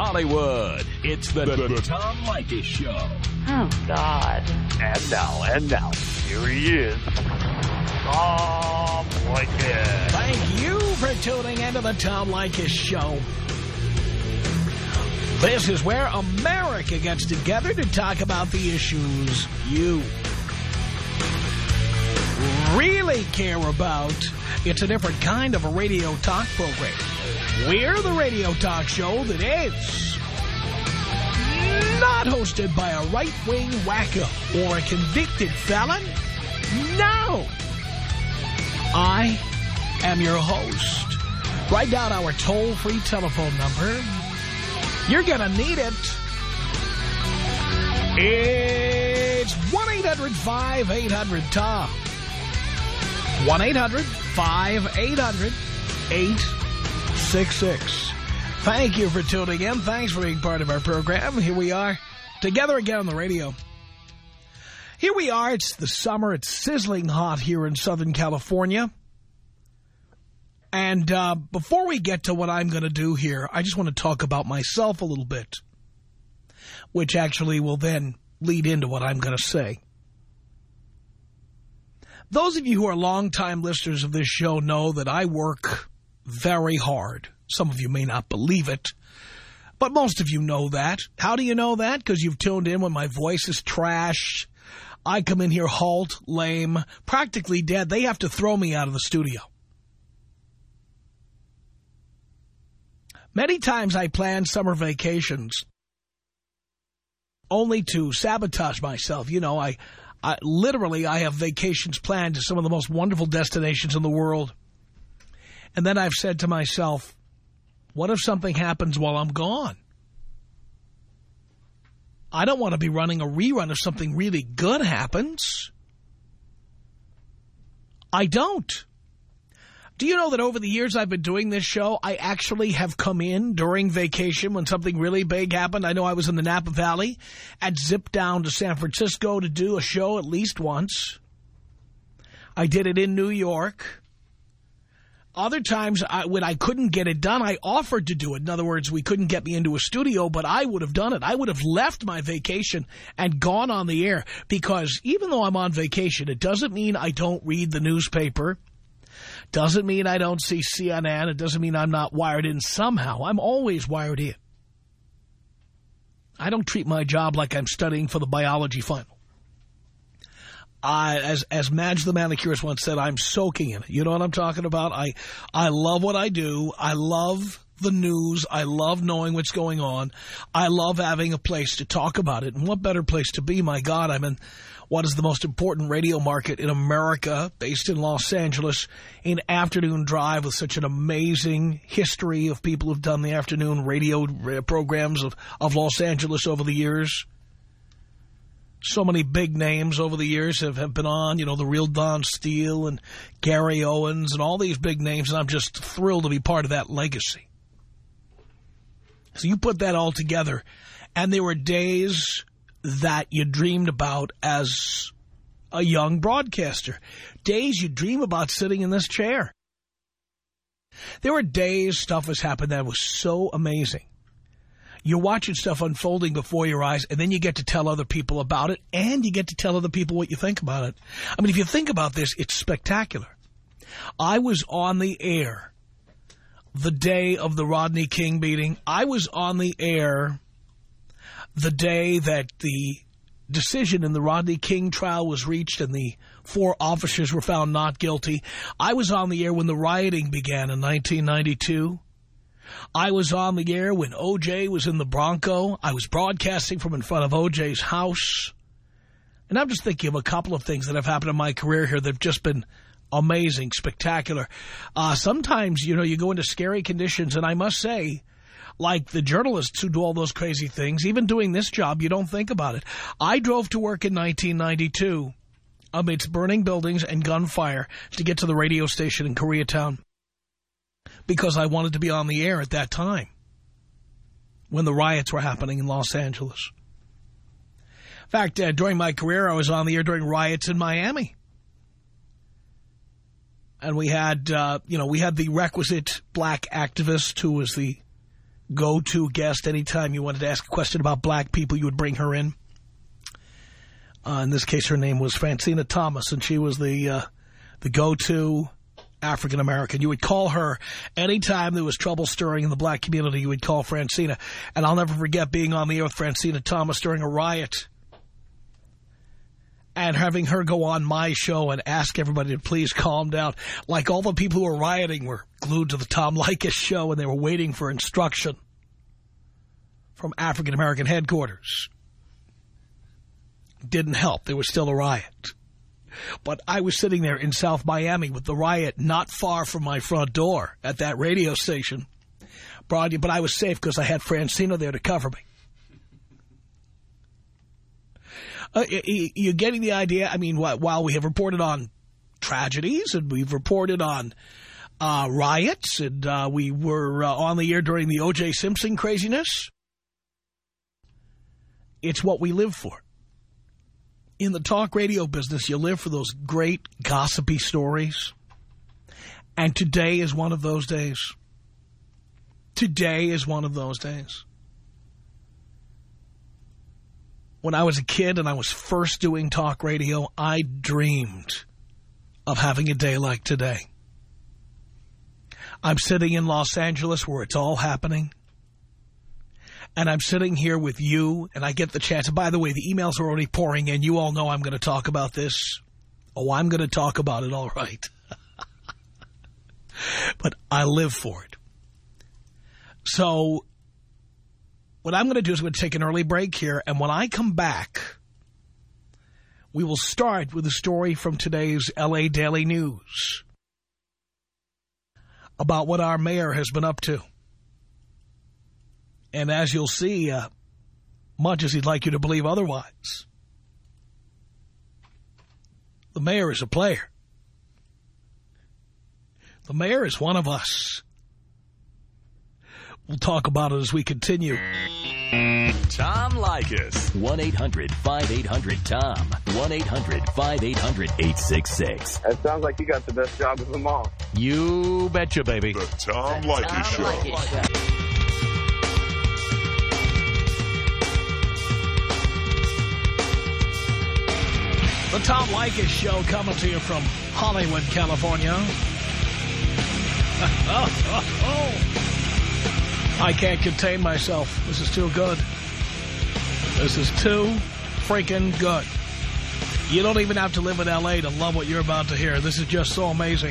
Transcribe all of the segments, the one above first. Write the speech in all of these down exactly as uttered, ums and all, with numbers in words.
Hollywood. It's the, the, the Tom Leykis Show. Oh, God. And now, and now, here he is, Tom Leykis. Thank you for tuning into the Tom Leykis Show. This is where America gets together to talk about the issues you really care about. It's a different kind of a radio talk program. We're the radio talk show that is not hosted by a right-wing wacko or a convicted felon. No! I am your host. Write down our toll-free telephone number. You're gonna need it. It's one eight hundred five eight hundred Tom. one eight hundred five eight hundred eight six six. Thank you for tuning in. Thanks for being part of our program. Here we are, together again on the radio. Here we are. It's the summer. It's sizzling hot here in Southern California. And uh, before we get to what I'm going to do here, I just want to talk about myself a little bit, which actually will then lead into what I'm going to say. Those of you who are longtime listeners of this show know that I work very hard. Some of you may not believe it, but most of you know that. How do you know that? Because you've tuned in when my voice is trashed. I come in here halt, lame, practically dead. They have to throw me out of the studio. Many times I plan summer vacations only to sabotage myself. You know, I, I literally I have vacations planned to some of the most wonderful destinations in the world. And then I've said to myself, what if something happens while I'm gone? I don't want to be running a rerun if something really good happens. I don't. Do you know that over the years I've been doing this show, I actually have come in during vacation when something really big happened? I know I was in the Napa Valley and zipped down to San Francisco to do a show at least once. I did it in New York. Other times I, when I couldn't get it done, I offered to do it. In other words, we couldn't get me into a studio, but I would have done it. I would have left my vacation and gone on the air because even though I'm on vacation, it doesn't mean I don't read the newspaper. Doesn't mean I don't see C N N. It doesn't mean I'm not wired in somehow. I'm always wired in. I don't treat my job like I'm studying for the biology final. I, as as Madge the manicurist once said, I'm soaking in it. You know what I'm talking about? I I love what I do. I love the news. I love knowing what's going on. I love having a place to talk about it. And what better place to be? My God, I'm in what is the most important radio market in America, based in Los Angeles, in afternoon drive with such an amazing history of people who've done the afternoon radio programs of, of Los Angeles over the years. So many big names over the years have, have been on, you know, the real Don Steele and Gary Owens and all these big names, and I'm just thrilled to be part of that legacy. So you put that all together, and there were days that you dreamed about as a young broadcaster. Days you dream about sitting in this chair. There were days stuff has happened that was so amazing. You're watching stuff unfolding before your eyes, and then you get to tell other people about it, and you get to tell other people what you think about it. I mean, if you think about this, it's spectacular. I was on the air the day of the Rodney King beating. I was on the air the day that the decision in the Rodney King trial was reached and the four officers were found not guilty. I was on the air when the rioting began in nineteen ninety-two. I was on the air when O J was in the Bronco. I was broadcasting from in front of O J's house. And I'm just thinking of a couple of things that have happened in my career here that have just been amazing, spectacular. Uh, sometimes, you know, you go into scary conditions, and I must say, like the journalists who do all those crazy things, even doing this job, you don't think about it. I drove to work in nineteen ninety-two amidst burning buildings and gunfire to get to the radio station in Koreatown because I wanted to be on the air at that time when the riots were happening in Los Angeles. In fact, uh, during my career, I was on the air during riots in Miami. And we had, uh, you know, we had the requisite black activist who was the go-to guest anytime you wanted to ask a question about black people. You would bring her in. Uh, in this case, her name was Francina Thomas, and she was the uh, the go-to African-American. You would call her anytime there was trouble stirring in the black community. You would call Francina. And I'll never forget being on the air with Francina Thomas during a riot and having her go on my show and ask everybody to please calm down. Like all the people who were rioting were glued to the Tom Leykis show and they were waiting for instruction from African-American headquarters. Didn't help. There was still a riot. But I was sitting there in South Miami with the riot not far from my front door at that radio station. But I was safe because I had Francina there to cover me. Uh, you're getting the idea? I mean, while we have reported on tragedies and we've reported on uh, riots and uh, we were uh, on the air during the O J Simpson craziness, it's what we live for. In the talk radio business, you live for those great gossipy stories. And today is one of those days. Today is one of those days. When I was a kid and I was first doing talk radio, I dreamed of having a day like today. I'm sitting in Los Angeles where it's all happening. And I'm sitting here with you, and I get the chance. And by the way, the emails are already pouring in. You all know I'm going to talk about this. Oh, I'm going to talk about it, all right. But I live for it. So what I'm going to do is I'm going to take an early break here, and when I come back, we will start with a story from today's L A Daily News about what our mayor has been up to. And as you'll see, uh, much as he'd like you to believe otherwise, the mayor is a player. The mayor is one of us. We'll talk about it as we continue. Tom Leykis. one eight hundred five eight hundred Tom. one eight hundred five eight hundred eight six six. That sounds like you got the best job of them all. You betcha, baby. The Tom Leykis Show. Leykis. The Tom Leykis Show coming to you from Hollywood, California. oh, oh, oh. I can't contain myself. This is too good. This is too freaking good. You don't even have to live in L A to love what you're about to hear. This is just so amazing.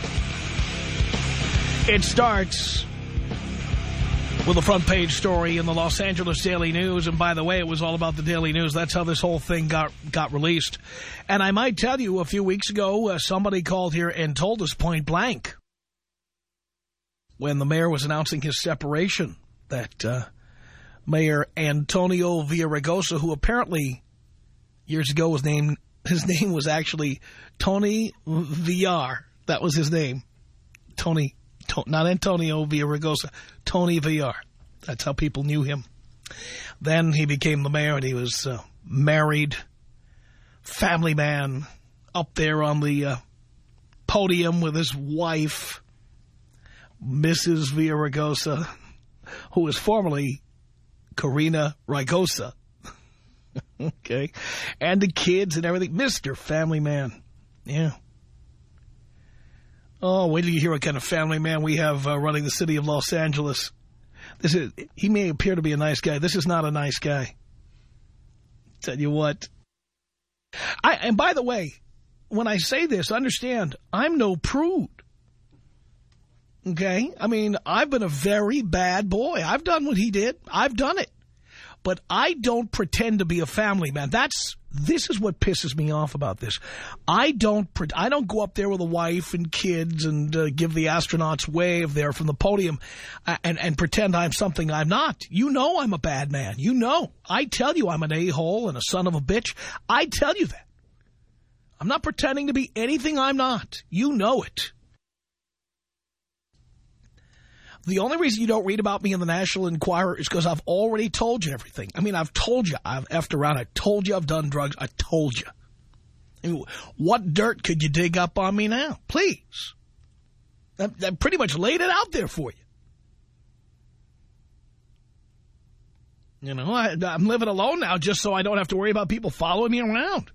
It starts with a front page story in the Los Angeles Daily News. And by the way, it was all about the Daily News. That's how this whole thing got got released. And I might tell you, a few weeks ago, uh, somebody called here and told us point blank, when the mayor was announcing his separation, that uh, Mayor Antonio Villaraigosa, who apparently years ago was named, his name was actually Tony Villar. That was his name. Tony Not Antonio Villaraigosa, Tony Villar. That's how people knew him. Then he became the mayor, and he was uh, married, family man, up there on the uh, podium with his wife, Missus Villaraigosa, who was formerly Karina Raigosa. Okay? And the kids and everything. Mister Family Man. Yeah. Oh, wait till you hear what kind of family man we have uh, running the city of Los Angeles. This is, he may appear to be a nice guy. This is not a nice guy. Tell you what. I, and by the way, when I say this, understand, I'm no prude. Okay? I mean, I've been a very bad boy. I've done what he did. I've done it. But I don't pretend to be a family man. That's this is what pisses me off about this. I don't I don't go up there with a wife and kids and uh, give the astronauts wave there from the podium uh, and and pretend I'm something I'm not. You know I'm a bad man. You know. I tell you I'm an a-hole and a son of a bitch. I tell you that. I'm not pretending to be anything I'm not. You know it. The only reason you don't read about me in the National Enquirer is because I've already told you everything. I mean, I've told you. I've effed around. I told you I've done drugs. I told you. I mean, what dirt could you dig up on me now? Please. I, I pretty much laid it out there for you. You know, I, I'm living alone now just so I don't have to worry about people following me around.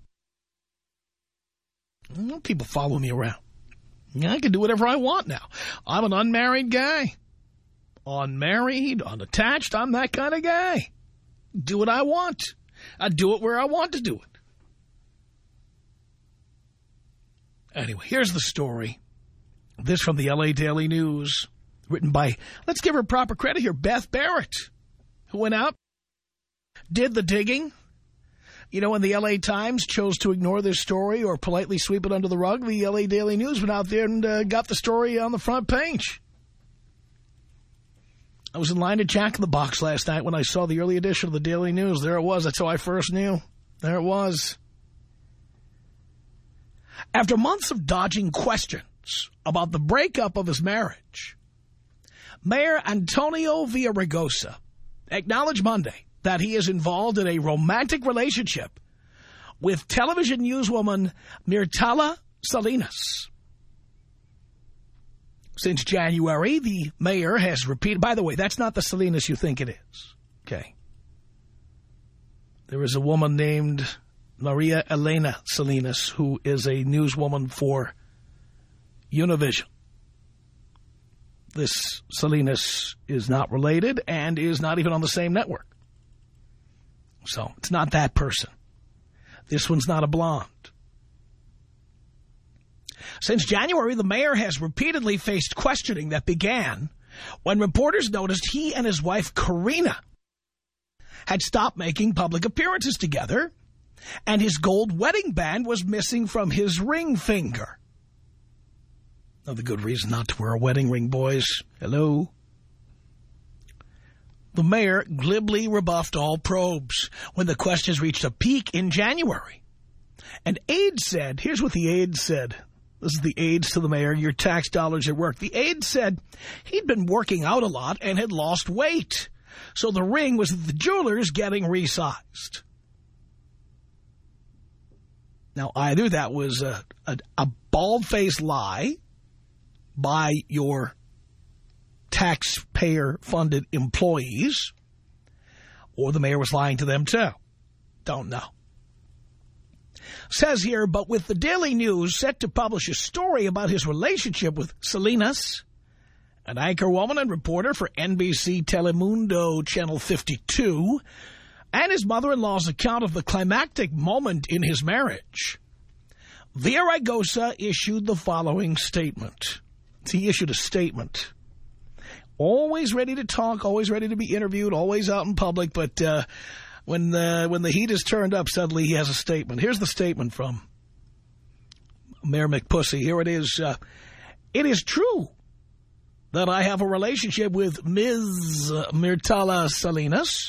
Well, people follow me around. I can do whatever I want now. I'm an unmarried guy. Unmarried, unattached, I'm that kind of guy. Do what I want. I do it where I want to do it. Anyway, here's the story. This from the L A Daily News, written by, let's give her proper credit here, Beth Barrett, who went out, did the digging. You know, when the L A Times chose to ignore this story or politely sweep it under the rug, the L A Daily News went out there and uh, got the story on the front page. I was in line at Jack in the Box last night when I saw the early edition of the Daily News. There it was. That's how I first knew. There it was. After months of dodging questions about the breakup of his marriage, Mayor Antonio Villaraigosa acknowledged Monday that he is involved in a romantic relationship with television newswoman Myrtala Salinas. Since January, the mayor has repeated... By the way, that's not the Salinas you think it is. Okay. There is a woman named Maria Elena Salinas who is a newswoman for Univision. This Salinas is not related and is not even on the same network. So it's not that person. This one's not a blonde. Since January, the mayor has repeatedly faced questioning that began when reporters noticed he and his wife, Karina, had stopped making public appearances together, and his gold wedding band was missing from his ring finger. Another good reason not to wear a wedding ring, boys. Hello? The mayor glibly rebuffed all probes when the questions reached a peak in January. And aides said, here's what the aides said. This is the aides to the mayor, your tax dollars at work. The aides said he'd been working out a lot and had lost weight. So the ring was at the jeweler's getting resized. Now, either that was a, a, a bald-faced lie by your taxpayer-funded employees, or the mayor was lying to them, too. Don't know. Says here, but with the Daily News set to publish a story about his relationship with Salinas, an anchorwoman and reporter for N B C Telemundo Channel fifty-two, and his mother-in-law's account of the climactic moment in his marriage, Villaraigosa issued the following statement. He issued a statement. Always ready to talk, always ready to be interviewed, always out in public, but uh, when, the, when the heat is turned up, suddenly he has a statement. Here's the statement from Mayor McPussy. Here it is. Uh, it is true that I have a relationship with Miz Myrtala Salinas.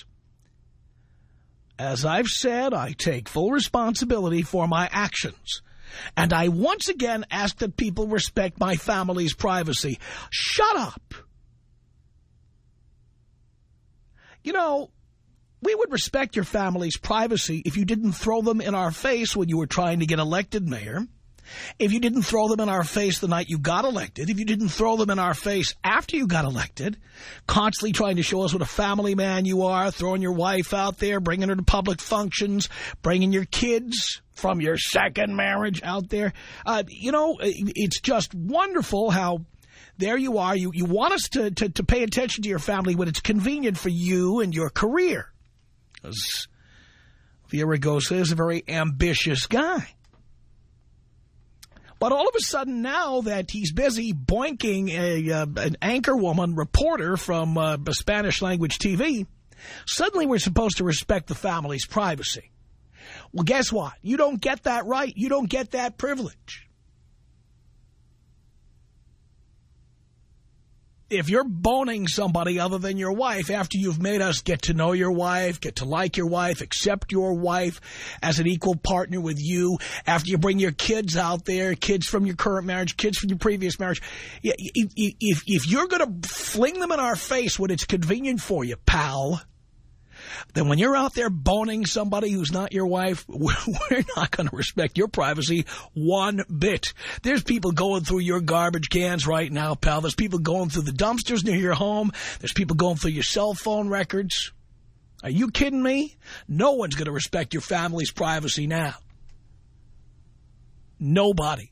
As I've said, I take full responsibility for my actions. And I once again ask that people respect my family's privacy. Shut up. You know, we would respect your family's privacy if you didn't throw them in our face when you were trying to get elected mayor. If you didn't throw them in our face the night you got elected. If you didn't throw them in our face after you got elected. Constantly trying to show us what a family man you are. Throwing your wife out there. Bringing her to public functions. Bringing your kids from your second marriage out there. Uh, you know, it's just wonderful how there you are. You, you want us to, to, to pay attention to your family when it's convenient for you and your career. Because Villaraigosa is a very ambitious guy. But all of a sudden now that he's busy boinking a, uh, an anchor woman reporter from uh, Spanish-language T V, suddenly we're supposed to respect the family's privacy. Well, guess what? You don't get that right. You don't get that privilege. If you're boning somebody other than your wife after you've made us get to know your wife, get to like your wife, accept your wife as an equal partner with you, after you bring your kids out there, kids from your current marriage, kids from your previous marriage, if, if, if you're going to fling them in our face when it's convenient for you, pal, then when you're out there boning somebody who's not your wife, we're not going to respect your privacy one bit. There's people going through your garbage cans right now, pal. There's people going through the dumpsters near your home. There's people going through your cell phone records. Are you kidding me? No one's going to respect your family's privacy now. Nobody.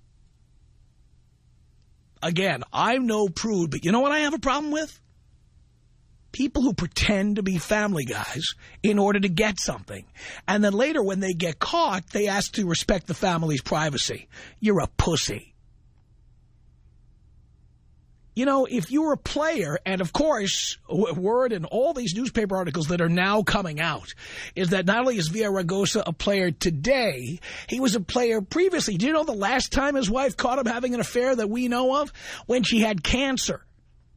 Again, I'm no prude, but you know what I have a problem with? People who pretend to be family guys in order to get something. And then later when they get caught, they ask to respect the family's privacy. You're a pussy. You know, if you were a player, and of course, word in all these newspaper articles that are now coming out, is that not only is Villaraigosa a player today, he was a player previously. Do you know the last time his wife caught him having an affair that we know of? When she had cancer.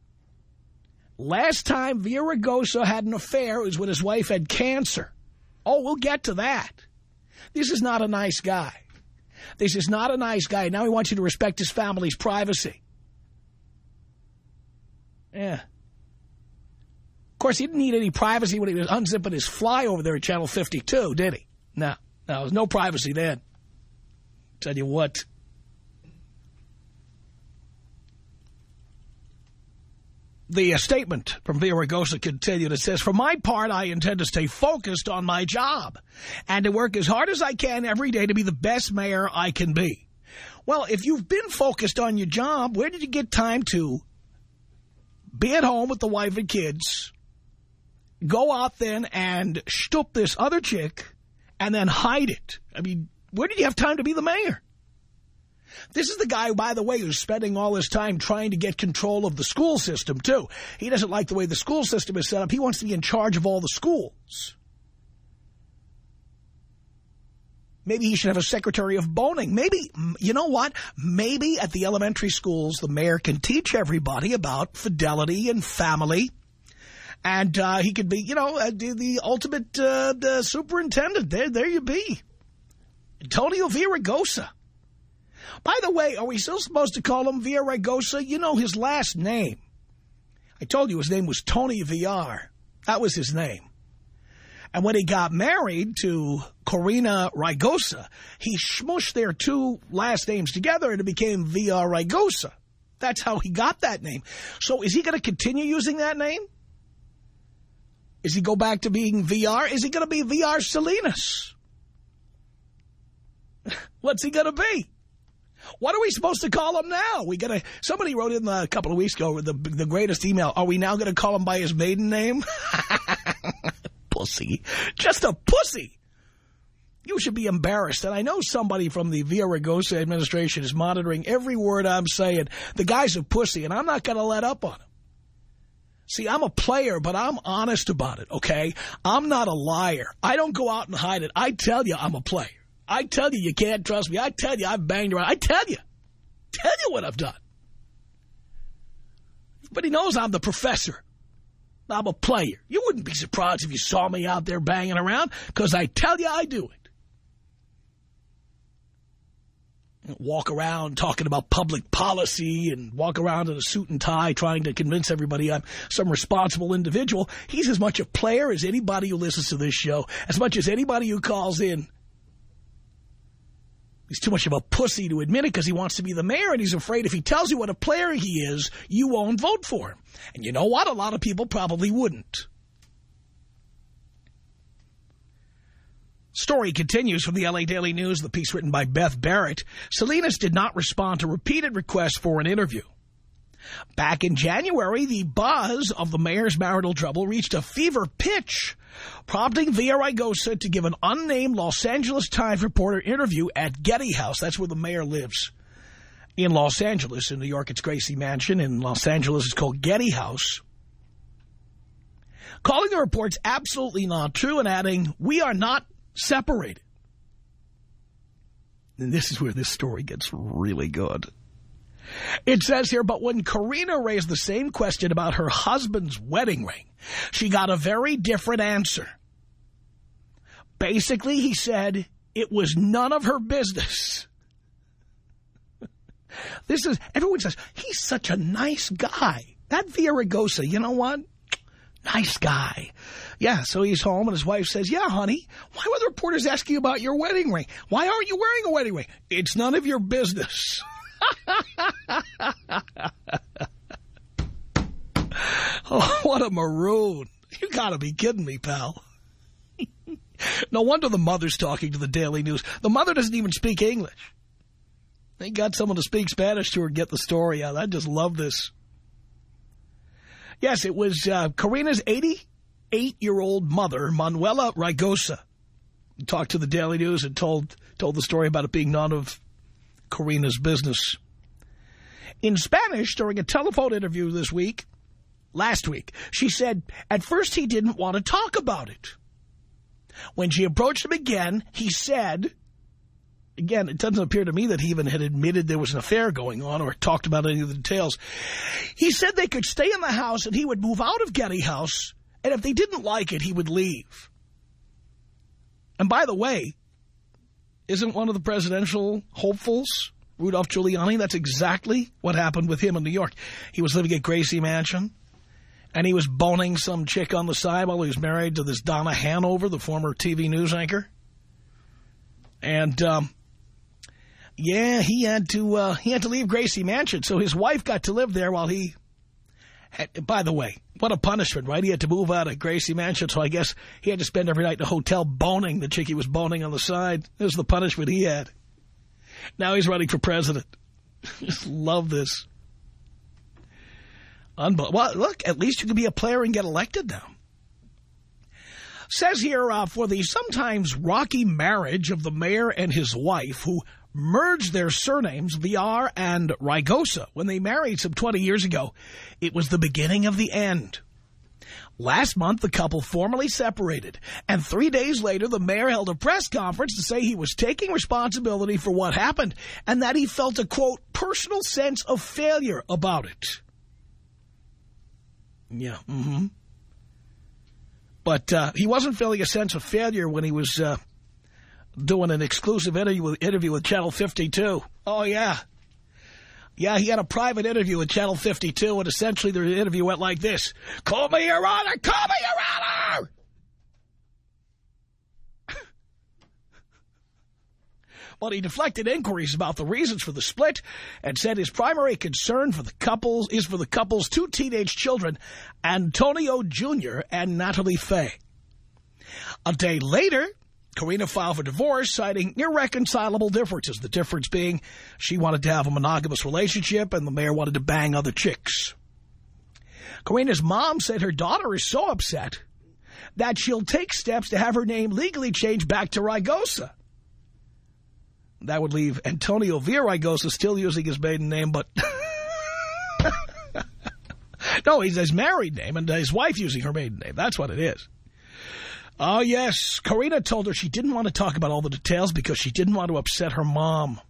Last time Villaraigosa had an affair was when his wife had cancer. Oh, we'll get to that. This is not a nice guy. This is not a nice guy. Now he wants you to respect his family's privacy. Yeah. Of course, he didn't need any privacy when he was unzipping his fly over there at Channel fifty-two, did he? No. No, there was no privacy then. Tell you what. The uh, statement from Villaraigosa continued. It says, for my part, I intend to stay focused on my job and to work as hard as I can every day to be the best mayor I can be. Well, if you've been focused on your job, where did you get time to be at home with the wife and kids, go out then and shtup this other chick, and then hide it? I mean, where did you have time to be the mayor? This is the guy, by the way, who's spending all his time trying to get control of the school system, too. He doesn't like the way the school system is set up. He wants to be in charge of all the schools. Maybe he should have a secretary of boning. Maybe, you know what? Maybe at the elementary schools, the mayor can teach everybody about fidelity and family. And uh, he could be, you know, uh, the ultimate uh, the superintendent. There, there you be. Antonio Villaraigosa. By the way, are we still supposed to call him Villaraigosa? You know his last name. I told you his name was Tony Villar. That was his name. And when he got married to Corina Raigosa, he smushed their two last names together and it became Villaraigosa. That's how he got that name. So is he going to continue using that name? Is he go back to being V R? Is he going to be V R Salinas? What's he going to be? What are we supposed to call him now? We gotta. Somebody wrote in a couple of weeks ago the the greatest email. Are we now going to call him by his maiden name? Pussy. Just a pussy. You should be embarrassed. And I know somebody from the Villaraigosa administration is monitoring every word I'm saying. The guy's a pussy, and I'm not going to let up on him. See, I'm a player, but I'm honest about it, okay? I'm not a liar. I don't go out and hide it. I tell you I'm a player. I tell you you can't trust me. I tell you I've banged around. I tell you. Tell you what I've done. Everybody knows I'm the professor. I'm a player. You wouldn't be surprised if you saw me out there banging around, because I tell you I do it. Walk around talking about public policy and walk around in a suit and tie trying to convince everybody I'm some responsible individual. He's as much a player as anybody who listens to this show, as much as anybody who calls in. He's too much of a pussy to admit it because he wants to be the mayor, and he's afraid if he tells you what a player he is, you won't vote for him. And you know what? A lot of people probably wouldn't. Story continues from the L A Daily News, the piece written by Beth Barrett. Salinas did not respond to repeated requests for an interview. Back in January, the buzz of the mayor's marital trouble reached a fever pitch, prompting Villaraigosa to give an unnamed Los Angeles Times reporter interview at Getty House. That's where the mayor lives. In Los Angeles, in New York, it's Gracie Mansion. In Los Angeles, it's called Getty House. Calling the reports absolutely not true and adding, we are not separated. And this is where this story gets really good. It says here, but when Corina raised the same question about her husband's wedding ring, she got a very different answer. Basically, he said it was none of her business. This is, everyone says, he's such a nice guy. That Villaraigosa, you know what? Nice guy. Yeah, so he's home and his wife says, yeah, honey, why were the reporters asking you about your wedding ring? Why aren't you wearing a wedding ring? It's none of your business. Oh, what a maroon. You gotta be kidding me, pal. No wonder the mother's talking to the Daily News. The mother doesn't even speak English. They got someone to speak Spanish to her and get the story out. I just love this. Yes, it was uh, Karina's eighty-eight-year-old mother, Manuela Raygosa, talked to the Daily News and told told the story about it being none of Karina's business. In Spanish, during a telephone interview this week, last week, she said, at first he didn't want to talk about it. When she approached him again, he said, again, it doesn't appear to me that he even had admitted there was an affair going on or talked about any of the details. He said they could stay in the house and he would move out of Getty House, and if they didn't like it, he would leave. And by the way, isn't one of the presidential hopefuls Rudolph Giuliani? That's exactly what happened with him in New York. He was living at Gracie Mansion, and he was boning some chick on the side while he was married to this Donna Hanover, the former T V news anchor. And, um, yeah, he had to uh, he had to leave Gracie Mansion, so his wife got to live there while he had, by the way, what a punishment, right? He had to move out of Gracie Mansion, so I guess he had to spend every night in a hotel boning the chick he was boning on the side. This was the punishment he had. Now he's running for president. Just love this. Unbel- well, look, at least you can be a player and get elected now. Says here, uh, for the sometimes rocky marriage of the mayor and his wife, who merged their surnames, Villar and Raygosa, when they married some twenty years ago, it was the beginning of the end. Last month, the couple formally separated, and three days later, the mayor held a press conference to say he was taking responsibility for what happened, and that he felt a, quote, personal sense of failure about it. Yeah, mm-hmm. But uh, he wasn't feeling a sense of failure when he was uh, doing an exclusive interview with, interview with Channel fifty-two. Oh, yeah. Yeah, he had a private interview with Channel fifty-two, and essentially the interview went like this. Call me your honor! Call me your honor! But he deflected inquiries about the reasons for the split and said his primary concern for the couples is for the couple's two teenage children, Antonio Junior and Natalie Faye. A day later, Karina filed for divorce, citing irreconcilable differences. The difference being she wanted to have a monogamous relationship and the mayor wanted to bang other chicks. Karina's mom said her daughter is so upset that she'll take steps to have her name legally changed back to Raygosa. That would leave Antonio Villaraigosa still using his maiden name, but... no, he's his married name, and his wife using her maiden name. That's what it is. Oh, yes. Karina told her she didn't want to talk about all the details because she didn't want to upset her mom.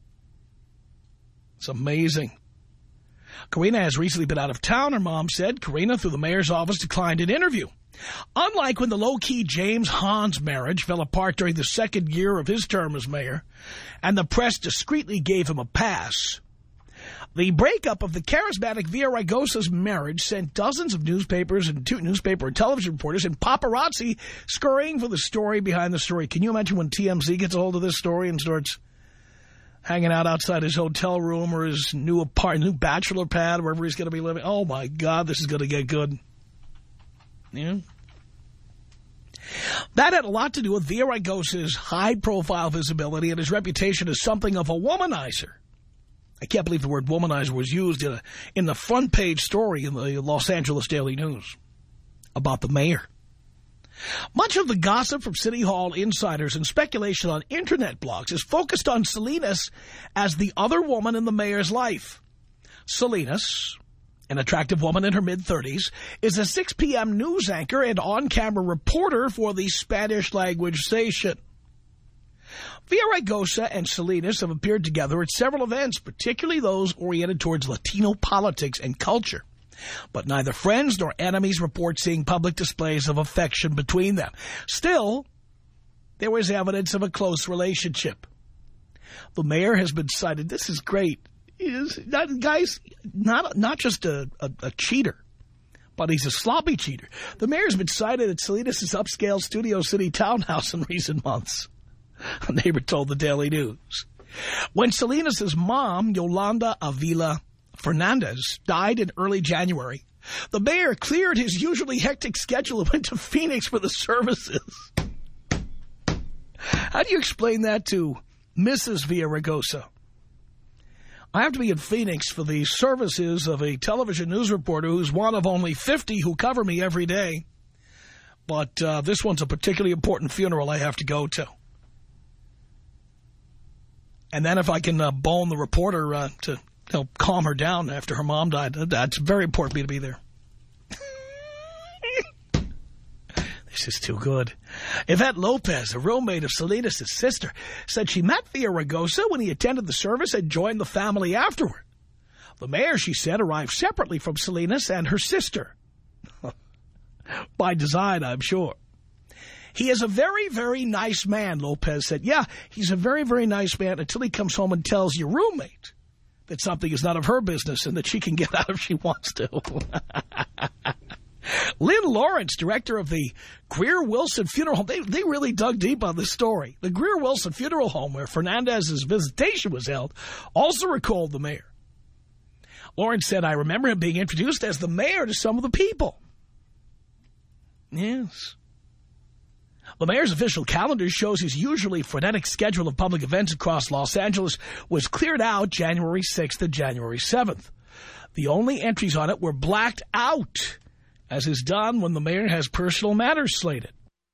It's amazing. Karina has recently been out of town, her mom said. Karina, through the mayor's office, declined an interview. Unlike when the low-key James Hahn's marriage fell apart during the second year of his term as mayor, and the press discreetly gave him a pass, the breakup of the charismatic Villaraigosa's marriage sent dozens of newspapers and two newspaper and television reporters and paparazzi scurrying for the story behind the story. Can you imagine when T M Z gets a hold of this story and starts hanging out outside his hotel room or his new apartment, new bachelor pad, wherever he's going to be living? Oh, my God, this is going to get good. Yeah. That had a lot to do with Villaraigosa's high-profile visibility and his reputation as something of a womanizer. I can't believe the word womanizer was used in, a, in the front page story in the Los Angeles Daily News about the mayor. Much of the gossip from City Hall insiders and speculation on Internet blogs is focused on Salinas as the other woman in the mayor's life. Salinas, an attractive woman in her mid-thirties, is a six p m news anchor and on-camera reporter for the Spanish-language station. Villaraigosa and Salinas have appeared together at several events, particularly those oriented towards Latino politics and culture. But neither friends nor enemies report seeing public displays of affection between them. Still, there was evidence of a close relationship. The mayor has been cited. This is great. Is that guy's not not just a, a, a cheater, but he's a sloppy cheater. The mayor's been cited at Salinas' upscale Studio City townhouse in recent months. A neighbor told the Daily News. When Salinas' mom, Yolanda Avila Fernandez, died in early January, The mayor cleared his usually hectic schedule and went to Phoenix for the services. How do you explain that to Missus Villaraigosa? I have to be in Phoenix for the services of a television news reporter who's one of only fifty who cover me every day. But uh, this one's a particularly important funeral I have to go to. And then if I can uh, bone the reporter uh, to you know, calm her down after her mom died, that's very important for me to be there. This is too good. Yvette Lopez, a roommate of Salinas' sister, said she met Villaraigosa when he attended the service and joined the family afterward. The mayor, she said, arrived separately from Salinas and her sister. By design, I'm sure. He is a very, very nice man, Lopez said. Yeah, he's a very, very nice man until he comes home and tells your roommate that something is none of her business and that she can get out if she wants to. Lynn Lawrence, director of the Greer Wilson Funeral Home, they, they really dug deep on this story. The Greer Wilson Funeral Home, where Fernandez's visitation was held, also recalled the mayor. Lawrence said, I remember him being introduced as the mayor to some of the people. Yes. The mayor's official calendar shows his usually frenetic schedule of public events across Los Angeles was cleared out January sixth and January seventh. The only entries on it were blacked out, as is done when the mayor has personal matters slated.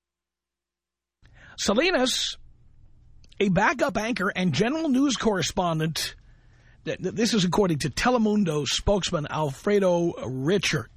Salinas, a backup anchor and general news correspondent, this is according to Telemundo's spokesman Alfredo Richard.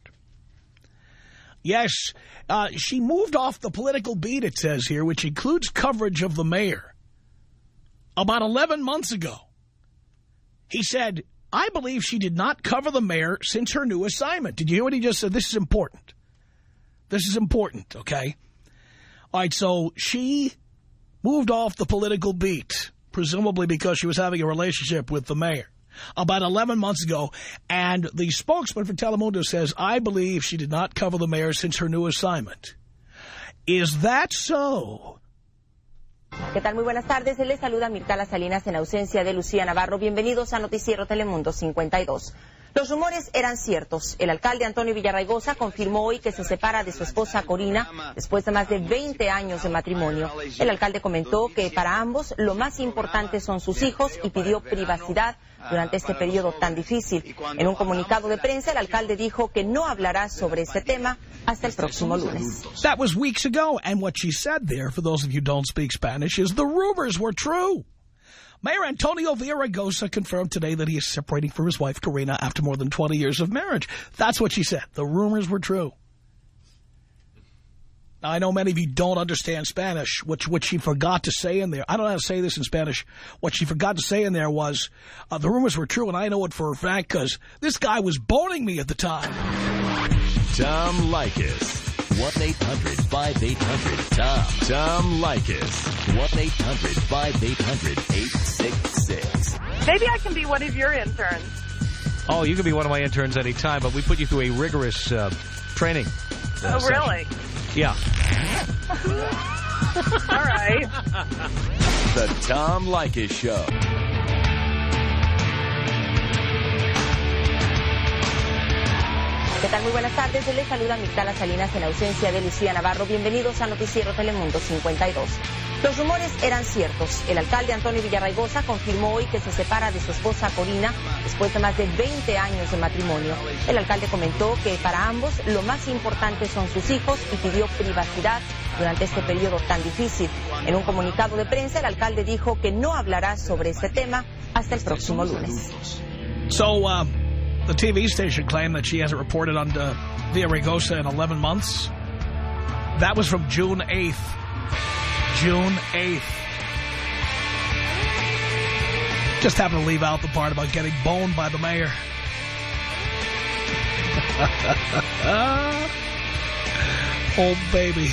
Yes, uh, she moved off the political beat, it says here, which includes coverage of the mayor, about eleven months ago. He said, I believe she did not cover the mayor since her new assignment. Did you hear what he just said? This is important. This is important, okay? All right, so she moved off the political beat, presumably because she was having a relationship with the mayor, about eleven months ago. And the spokesman for Telemundo says, I believe she did not cover the mayor since her new assignment. Is that so? ¿Qué tal? Muy buenas tardes. Les saluda Mirtala Salinas en ausencia de Lucía Navarro. Bienvenidos a Noticiero Telemundo cincuenta y dos. Los rumores eran ciertos. El alcalde Antonio Villaraigosa confirmó hoy que se separa de su esposa Corina después de más de veinte años de matrimonio. El alcalde comentó que para ambos lo más importante son sus hijos y pidió privacidad durante este periodo tan difícil. En un comunicado de prensa, el alcalde dijo que no hablará sobre este tema hasta el próximo lunes. That was weeks ago, and what she said there, for those of you who don't speak Spanish, is the rumors were true. Mayor Antonio Villaraigosa confirmed today that he is separating from his wife, Corina, after more than twenty years of marriage. That's what she said. The rumors were true. Now, I know many of you don't understand Spanish, which, which she forgot to say in there. I don't know how to say this in Spanish. What she forgot to say in there was, uh, the rumors were true, and I know it for a fact because this guy was boning me at the time. Tom Leykis. one eight hundred five eight hundred Tom. Tom Leykis. one eight hundred five eight hundred eight six six. Maybe I can be one of your interns. Oh, you can be one of my interns anytime, but we put you through a rigorous uh, training. Uh, oh, really? Session. Yeah. All right. The Tom Leykis Show. ¿Qué tal? Muy buenas tardes. Les saluda Mirtala Salinas en ausencia de Lucía Navarro. Bienvenidos a Noticiero Telemundo cincuenta y dos. Los rumores eran ciertos. El alcalde Antonio Villaraigosa confirmó hoy que se separa de su esposa Corina después de más de veinte años de matrimonio. El alcalde comentó que para ambos lo más importante son sus hijos y pidió privacidad durante este periodo tan difícil. En un comunicado de prensa, el alcalde dijo que no hablará sobre este tema hasta el próximo lunes. So, uh, the T V station claimed that she hasn't reported on uh, Villaraigosa in eleven months. That was from June eighth. June eighth. Just happened to leave out the part about getting boned by the mayor. Oh, baby.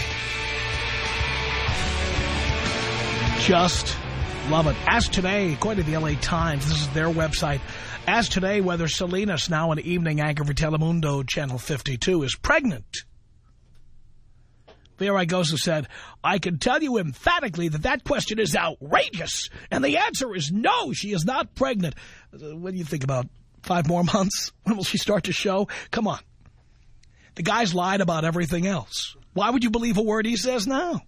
Just love it. As today, according to the L A Times, this is their website, as today, whether Salinas, now an evening anchor for Telemundo Channel fifty-two, is pregnant. Villaraigosa said, I can tell you emphatically that that question is outrageous, and the answer is no, she is not pregnant. What do you think, about five more months? When will she start to show? Come on. The guy's lied about everything else. Why would you believe a word he says now?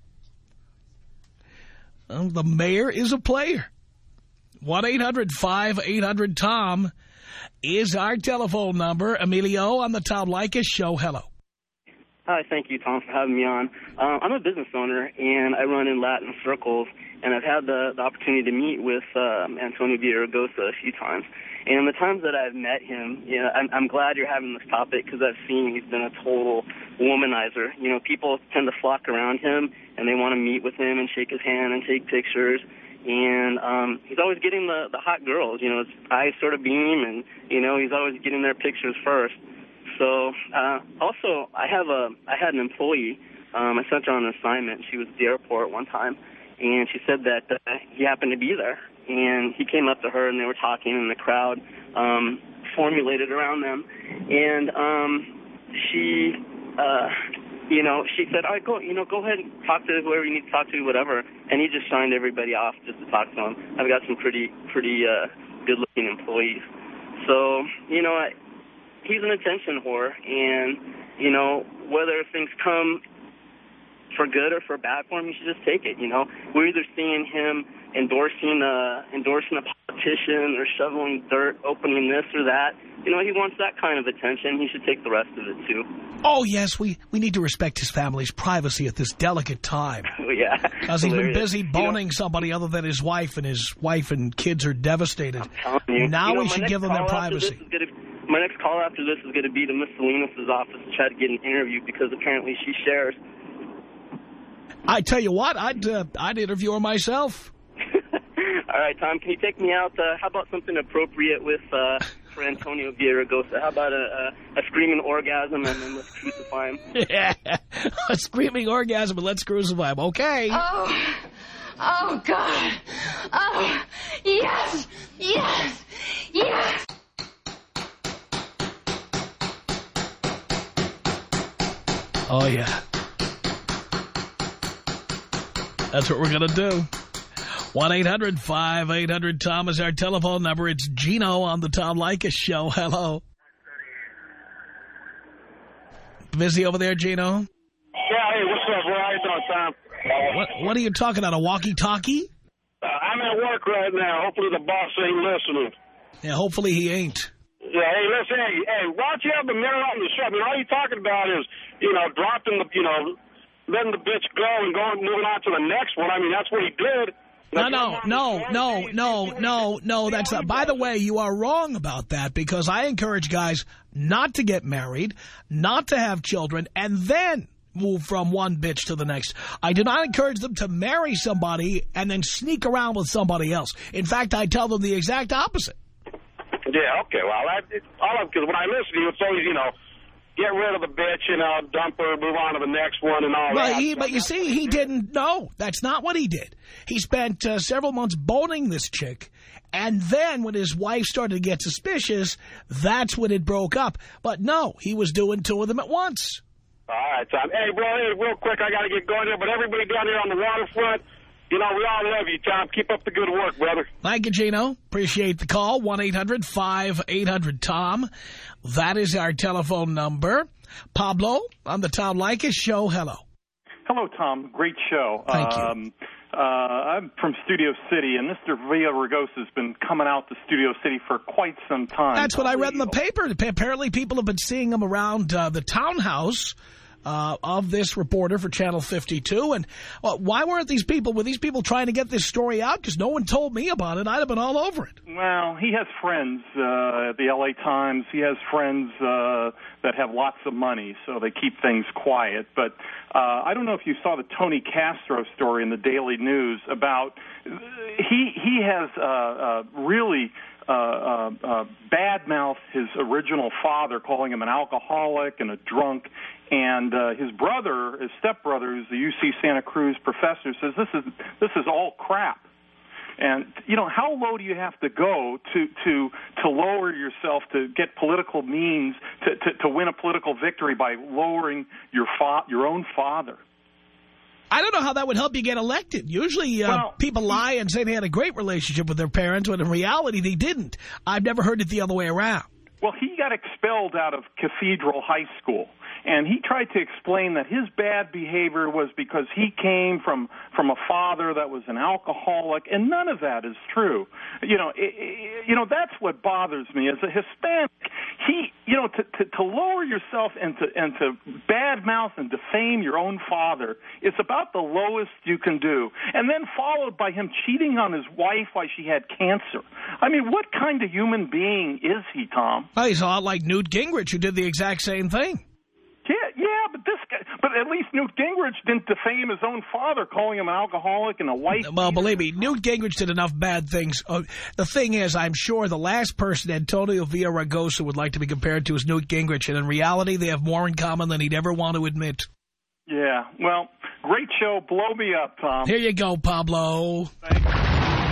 Well, the mayor is a player. one eight hundred five eight hundred Tom is our telephone number. Emilio on the Tom Leykis Show. Hello. Hi, thank you, Tom, for having me on. Um, I'm a business owner, and I run in Latin circles, and I've had the, the opportunity to meet with um, Antonio Villaraigosa a few times. And the times that I've met him, you know, I'm, I'm glad you're having this topic because I've seen he's been a total womanizer. You know, people tend to flock around him, and they want to meet with him and shake his hand and take pictures. And um, he's always getting the, the hot girls. You know, his eyes sort of beam, and, you know, he's always getting their pictures first. So, uh, also, I have a, I had an employee, um, I sent her on an assignment. She was at the airport one time, and she said that uh, he happened to be there. And he came up to her, and they were talking, and the crowd um, formulated around them. And um, she, uh, you know, she said, all right, go, you know, go ahead and talk to whoever you need to talk to, whatever. And he just signed everybody off just to talk to him. I've got some pretty, pretty uh, good-looking employees. So, you know, I, he's an attention whore, and, you know, whether things come for good or for bad for him, he should just take it, you know. We're either seeing him endorsing a, endorsing a politician or shoveling dirt, opening this or that. You know, he wants that kind of attention. He should take the rest of it, too. Oh, yes, we, we need to respect his family's privacy at this delicate time. Oh, yeah. Because he's been busy boning you know, somebody other than his wife, and his wife and kids are devastated. I'm telling you. Now you know, we should give them their privacy. My next call after this is going to be to Miss Salinas' office to try to get an interview because apparently she shares. I tell you what, I'd, uh, I'd interview her myself. All right, Tom, can you take me out? Uh, how about something appropriate with uh, for Antonio Villaraigosa? How about a, a, a screaming orgasm and then let's crucify him? Yeah, a screaming orgasm and let's crucify him. Okay. Oh, oh, God. Oh, yes, yes, yes. Oh, yeah. That's what we're going to do. one eight hundred five eight hundred Tom is our telephone number. It's Gino on the Tom Leykis Show. Hello. Busy over there, Gino? Yeah, hey, what's up? Where are you doing, Tom? What, what are you talking about, a walkie-talkie? Uh, I'm at work right now. Hopefully the boss ain't listening. Yeah, hopefully he ain't. Yeah, hey, listen, hey, hey, why don't you have the mirror on the show? I mean, all you're talking about is, you know, dropping the, you know, letting the bitch go and going, moving on to the next one. I mean, that's what he did. No, no, no, no, no, no, no, that's not. By the way, you are wrong about that because I encourage guys not to get married, not to have children, and then move from one bitch to the next. I do not encourage them to marry somebody and then sneak around with somebody else. In fact, I tell them the exact opposite. Yeah, okay, well, I, it's all because when I listen to you, it's always, you know, get rid of the bitch, you know, dump her, move on to the next one and all but that. He, but you see, he didn't know. That's not what he did. He spent uh, several months boning this chick, and then when his wife started to get suspicious, that's when it broke up. But no, he was doing two of them at once. All right, Tom. Hey, bro, hey, real quick, I got to get going here, but everybody down here on the waterfront, you know, we all love you, Tom. Keep up the good work, brother. Thank you, Gino. Appreciate the call. one eight hundred five eight hundred Tom. That is our telephone number. Pablo on the Tom Leykis Show. Hello. Hello, Tom. Great show. Thank you. Um, uh, I'm from Studio City, and Mister Villaraigosa has been coming out to Studio City for quite some time. That's what I read in the paper. Apparently, people have been seeing him around uh, the townhouse Uh, of this reporter for Channel fifty-two. And uh, why weren't these people, were these people trying to get this story out? Because no one told me about it. I'd have been all over it. Well, he has friends uh, at the L A Times. He has friends uh, that have lots of money, so they keep things quiet. But uh, I don't know if you saw the Tony Castro story in the Daily News about, he, he has uh, uh, really... Uh, uh, uh, bad-mouthed his original father, calling him an alcoholic and a drunk, and uh, his brother, his stepbrother, who's the U C Santa Cruz professor, says this is this is all crap. And you know, how low do you have to go to to to lower yourself to get political means to to, to win a political victory by lowering your fa- your own father? I don't know how that would help you get elected. Usually uh, well, people lie and say they had a great relationship with their parents, when in reality they didn't. I've never heard it the other way around. Well, he got expelled out of Cathedral High School, and he tried to explain that his bad behavior was because he came from from a father that was an alcoholic, and none of that is true. You know, it, it, you know that's what bothers me as a Hispanic. He, you know, to to, to lower yourself and to and to badmouth and defame your own father is about the lowest you can do, and then followed by him cheating on his wife while she had cancer. I mean, what kind of human being is he, Tom? Well, he's a lot like Newt Gingrich, who did the exact same thing. Yeah, yeah, but this guy, but at least Newt Gingrich didn't defame his own father, calling him an alcoholic and a wife. Well, believe me, Newt Gingrich did enough bad things. Uh, the thing is, I'm sure the last person Antonio Villaraigosa would like to be compared to is Newt Gingrich, and in reality, they have more in common than he'd ever want to admit. Yeah, well, great show. Blow me up, Tom. Here you go, Pablo. Thank you.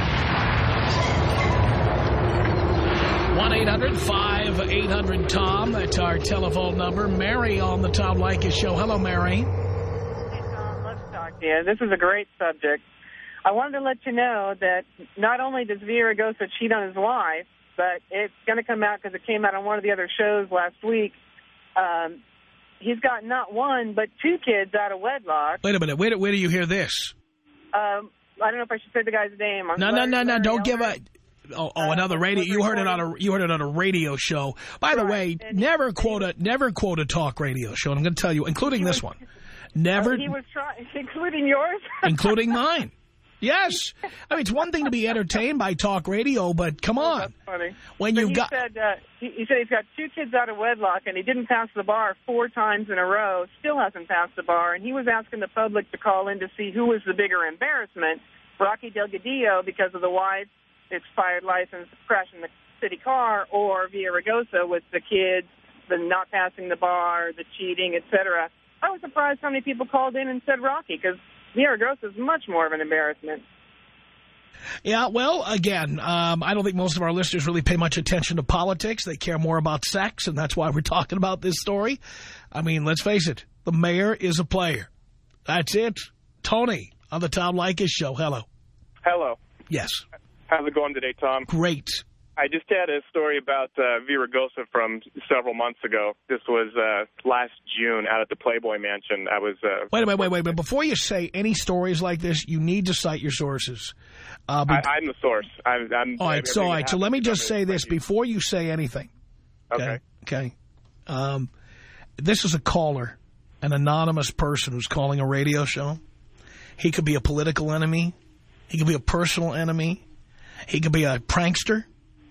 one eight hundred five eight hundred Tom. That's our telephone number. Mary on the Tom Leykis Show. Hello, Mary. Hey, Tom, let's talk to you. This is a great subject. I wanted to let you know that not only does Villaraigosa cheat on his wife, but it's going to come out because it came out on one of the other shows last week. Um, he's got not one, but two kids out of wedlock. Wait a minute. Where, where do you hear this? Um, I don't know if I should say the guy's name. I'm no, no, no, no. Don't give a... Oh, oh, another uh, radio. You heard it on a you heard it on a radio show. By the right. way, and never quote a never quote a talk radio show. And I'm going to tell you, including this was, one, never. Uh, he was trying, including yours, including mine. Yes, I mean it's one thing to be entertained by talk radio, but come on. Oh, that's funny. When but you he got, said uh, he, he said he's got two kids out of wedlock, and he didn't pass the bar four times in a row. Still hasn't passed the bar, and he was asking the public to call in to see who was the bigger embarrassment: Rocky Delgadillo because of the wife's expired license, crashing the city car, or Villaraigosa with the kids, the not passing the bar, the cheating, et cetera. I was surprised how many people called in and said Rocky, because Villaraigosa is much more of an embarrassment. Yeah, well, again, um, I don't think most of our listeners really pay much attention to politics. They care more about sex, and that's why we're talking about this story. I mean, let's face it, the mayor is a player. That's it. Tony on the Tom Leykis Show. Hello. Hello. Yes. How's it going today, Tom? Great. I just had a story about uh, Villaraigosa from several months ago. This was uh, last June out at the Playboy Mansion. I was... Uh, wait a minute, wait, wait, wait. Before you say any stories like this, you need to cite your sources. Uh, I, I'm the source. I'm, I'm, all right, so, all right, so let me just say this before you say anything. Okay. Okay. Um, this is a caller, an anonymous person who's calling a radio show. He could be a political enemy. He could be a personal enemy. He could be a prankster.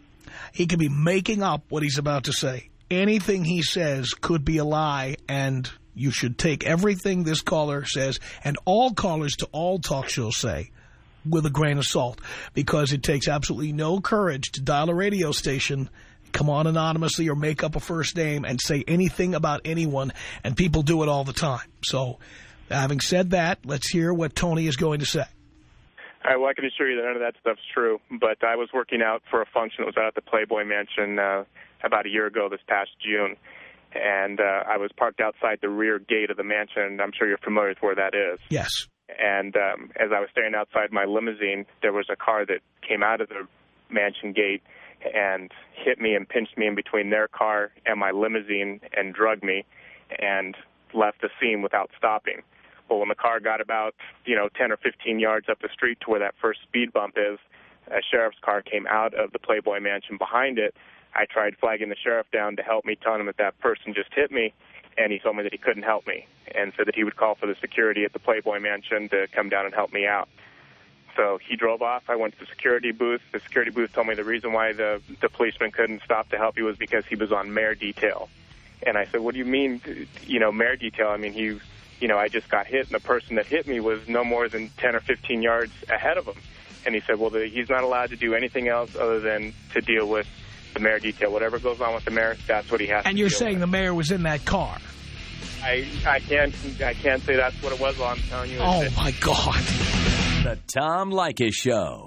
He could be making up what he's about to say. Anything he says could be a lie, and you should take everything this caller says, and all callers to all talk shows say, with a grain of salt, because it takes absolutely no courage to dial a radio station, come on anonymously, or make up a first name and say anything about anyone, and people do it all the time. So, having said that, let's hear what Tony is going to say. All right, well, I can assure you that none of that stuff's true, but I was working out for a function that was out at the Playboy Mansion uh, about a year ago this past June, and uh, I was parked outside the rear gate of the mansion, and I'm sure you're familiar with where that is. Yes. And um, as I was standing outside my limousine, there was a car that came out of the mansion gate and hit me and pinched me in between their car and my limousine and drugged me and left the scene without stopping. Well, when the car got about, you know, ten or fifteen yards up the street to where that first speed bump is, a sheriff's car came out of the Playboy Mansion behind it. I tried flagging the sheriff down to help me, telling him that that person just hit me, and he told me that he couldn't help me and said that he would call for the security at the Playboy Mansion to come down and help me out. So he drove off. I went to the security booth. The security booth told me the reason why the, the policeman couldn't stop to help me was because he was on mayor detail. And I said, what do you mean, you know, mayor detail? I mean, he... you know, I just got hit, and the person that hit me was no more than ten or fifteen yards ahead of him. And he said, well, the, he's not allowed to do anything else other than to deal with the mayor detail. Whatever goes on with the mayor, that's what he has to do. And you're saying the mayor was in that car? I, I, can't, I can't say that's what it was. Well, I'm telling you. Oh, my God. The Tom Leykis Show.